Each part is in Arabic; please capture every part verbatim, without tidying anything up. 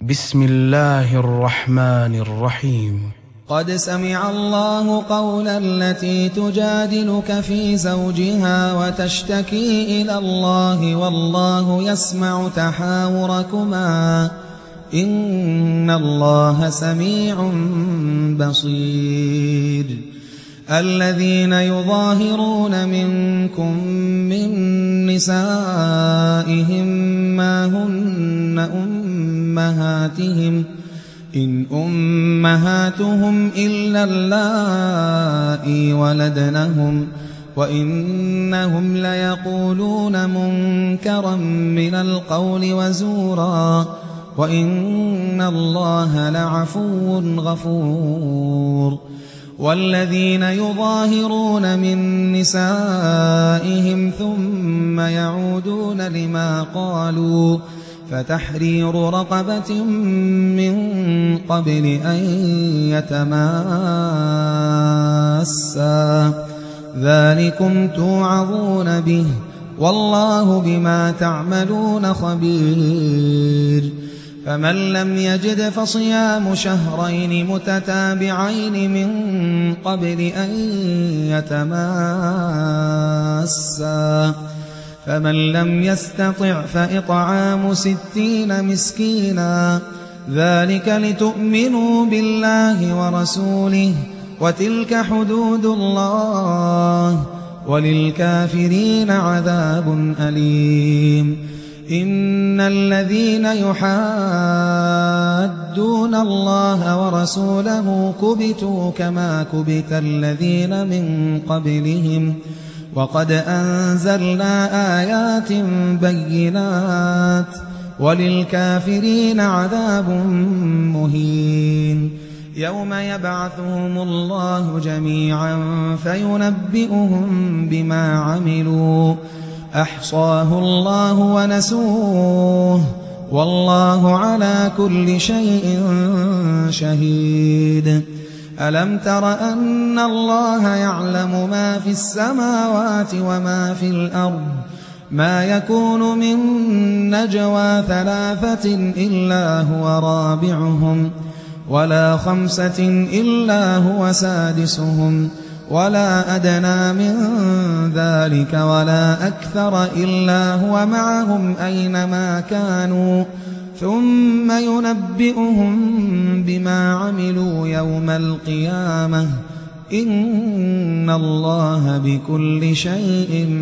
بسم الله الرحمن الرحيم. قد سمع الله قول التي تجادلك في زوجها وتشتكي إلى الله والله يسمع تحاوركما إن الله سميع بصير. الذين يظاهرون منكم من نسائهم ما هن أمهاتهم إن أمهاتهم إلا اللائي ولدنهم وإنهم ليقولون منكرا من القول وزورا وإن الله لعفو غفور. والذين يظاهرون من نسائهم ثم يعودون لما قالوا فتحرير رقبة من قبل أن يتماسا ذلكم توعظون به والله بما تعملون خبير. فمن لم يجد فصيام شهرين متتابعين من قبل أن يتماسا فمن لم يستطع فإطعام ستين مسكينا ذلك لتؤمنوا بالله ورسوله وتلك حدود الله وللكافرين عذاب أليم. إن الذين يحادون الله ورسوله كبتوا كما كبت الذين من قبلهم وقد أنزلنا آيات بينات وللكافرين عذاب مهين. يوم يبعثهم الله جميعا فينبئهم بما عملوا أحصاه الله ونسوه والله على كل شيء شهيد. ألم تر أن الله يعلم ما في السماوات وما في الأرض ما يكون من نجوى ثلاثة إلا هو رابعهم ولا خمسة إلا هو سادسهم ولا أدنى من ذلك ولا أكثر إلا هو معهم أينما كانوا ثم ينبئهم بما عملوا يوم القيامة إن الله بكل شيء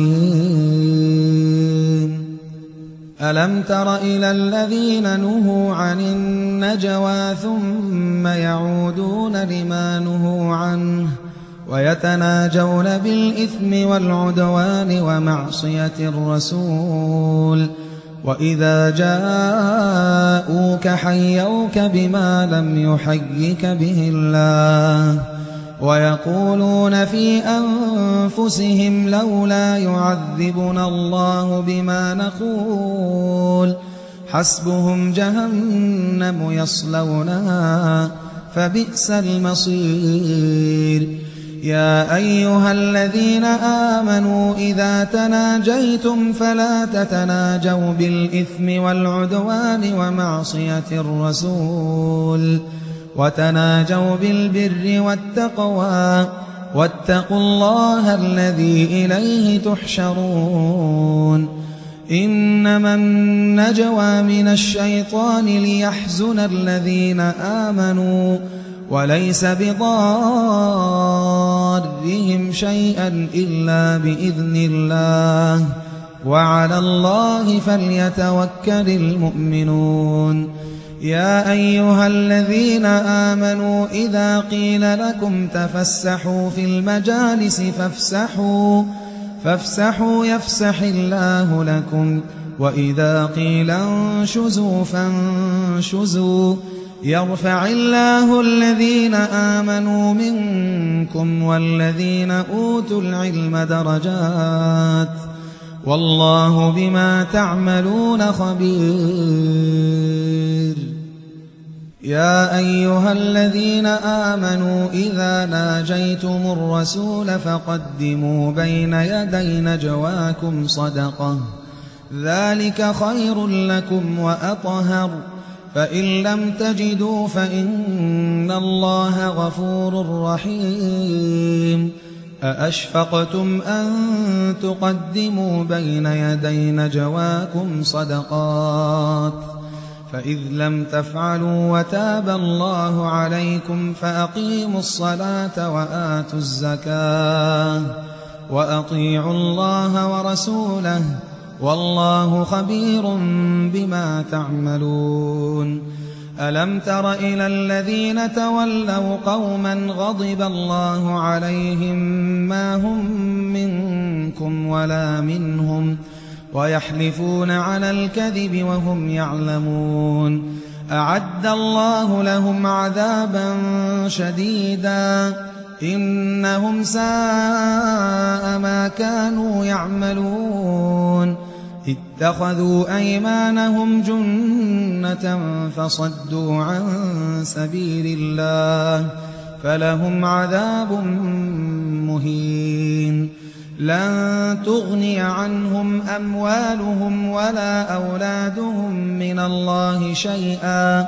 عليم. ألم تر إلى الذين نهوا عن النجوى ثم يعودون لما نهوا عنه ويتناجون بالإثم والعدوان ومعصية الرسول وإذا جاءوك حيوك بما لم يحيك به الله ويقولون في أنفسهم لولا يعذبنا الله بما نقول حسبهم جهنم يصلونها فبئس المصير. يا أيها الذين آمنوا إذا تناجيتم فلا تتناجوا بالإثم والعدوان ومعصية الرسول وتناجوا بالبر والتقوى واتقوا الله الذي إليه تحشرون. إنما النجوى من الشيطان ليحزن الذين آمنوا وليس بضارهم شيئا إلا بإذن الله وعلى الله فليتوكل المؤمنون. يا أيها الذين آمنوا إذا قيل لكم تفسحوا في المجالس فافسحوا فافسحوا يفسح الله لكم وإذا قيل انشزوا فانشزوا يرفع الله الذين آمنوا منكم والذين أوتوا العلم درجات والله بما تعملون خبير. يا أيها الذين آمنوا إذا ناجيتم الرسول فقدموا بين يدي نجواكم صدقة ذلك خير لكم وأطهر فإن لم تجدوا فإن الله غفور رحيم أأشفقتم أن تقدموا بين يدي نجواكم صدقات فإذ لم تفعلوا وتاب الله عليكم فأقيموا الصلاة وآتوا الزكاة وأطيعوا الله ورسوله والله خبير بما تعملون ألم تر إلى الذين تولوا قوما غضب الله عليهم ما هم منكم ولا منهم ويحلفون على الكذب وهم يعلمون أعد الله لهم عذابا شديدا إنهم ساء ما كانوا يعملون اتخذوا أيمانهم جنة فصدوا عن سبيل الله فلهم عذاب مهين لن تغني عنهم أموالهم ولا أولادهم من الله شيئا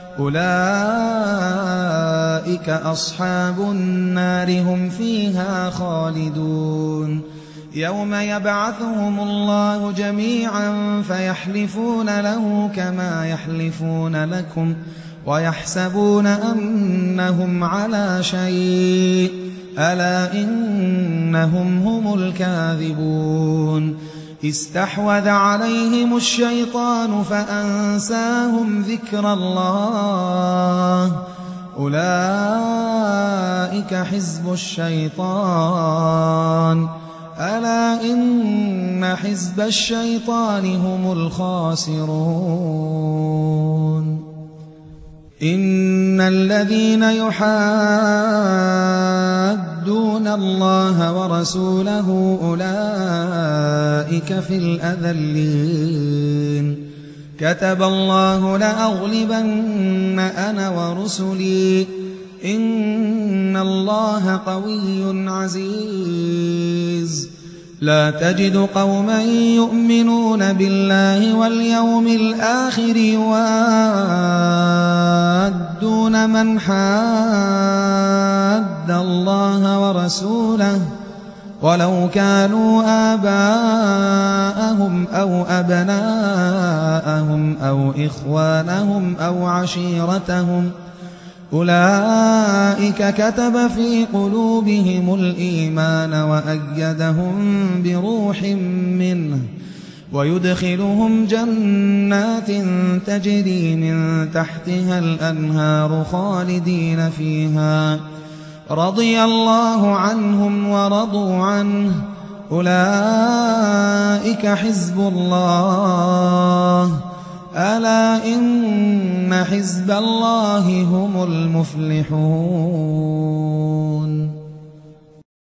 أولئك أصحاب النار هم فيها خالدون يوم يبعثهم الله جميعا فيحلفون له كما يحلفون لكم ويحسبون أنهم على شيء ألا إنهم هم الكاذبون استحوذ عليهم الشيطان فأنساهم ذكر الله أولئك حزب الشيطان ألا إن حزب الشيطان هم الخاسرون إن الذين يحادون الله ورسوله أولئك في الأذلين كتب الله لأغلبن أنا ورسلي إن الله قوي عزيز لا تجد قوما يؤمنون بالله واليوم الآخر يوادون من حاد الله ورسوله ولو كانوا آباءهم أو أبناءهم أو إخوانهم أو عشيرتهم أولئك كتب في قلوبهم الإيمان وأيدهم بروح منه ويدخلهم جنات تجري من تحتها الأنهار خالدين فيها رضي الله عنهم ورضوا عنه أولئك حزب الله ألا إن حزب الله هم المفلحون